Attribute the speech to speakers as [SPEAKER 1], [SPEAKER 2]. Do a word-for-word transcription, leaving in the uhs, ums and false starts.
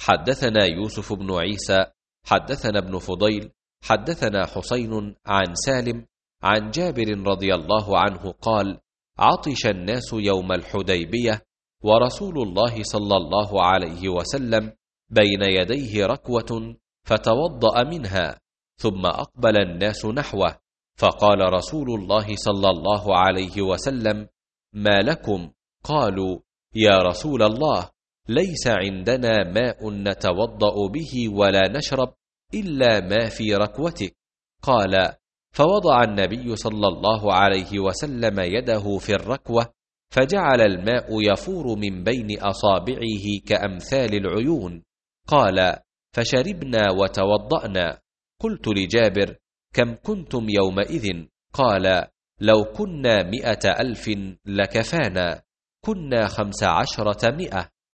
[SPEAKER 1] حدثنا يوسف بن عيسى حدثنا ابن فضيل حدثنا حسين عن سالم عن جابر رضي الله عنه قال: عطش الناس يوم الحديبية ورسول الله صلى الله عليه وسلم بين يديه ركوة فتوضأ منها، ثم أقبل الناس نحوه، فقال رسول الله صلى الله عليه وسلم: ما لكم؟ قالوا: يا رسول الله، ليس عندنا ماء نتوضأ به ولا نشرب إلا ما في ركوتك. قال: فوضع النبي صلى الله عليه وسلم يده في الركوة، فجعل الماء يفور من بين أصابعه كأمثال العيون. قال: فشربنا وتوضأنا. قلت لجابر: كم كنتم يومئذ؟ قال: لو كنا مئة ألف لكفانا، كنا خمس عشرة مئة.